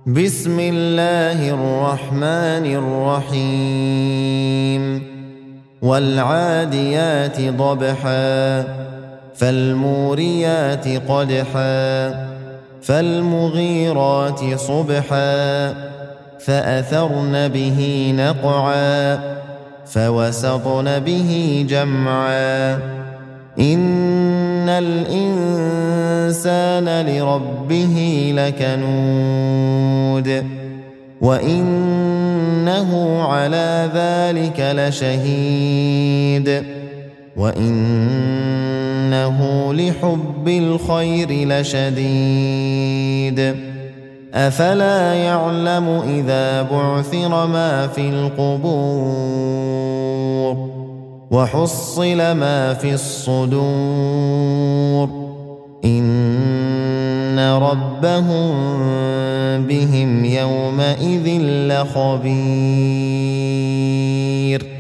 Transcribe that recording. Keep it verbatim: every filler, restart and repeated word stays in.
بسم الله الرحمن الرحيم والعاديات ضبحا فالموريات قدحا فالمغيرات صبحا فأثرن به نقعا فوسطن به جمعا إن الإنسان لربه لكنود وإنه على ذلك لشهيد وإنه لحب الخير لشديد أفلا يعلم إذا بعثر ما في القبور وحصل ما في الصدور إن ربهم بهم يومئذ لخبير.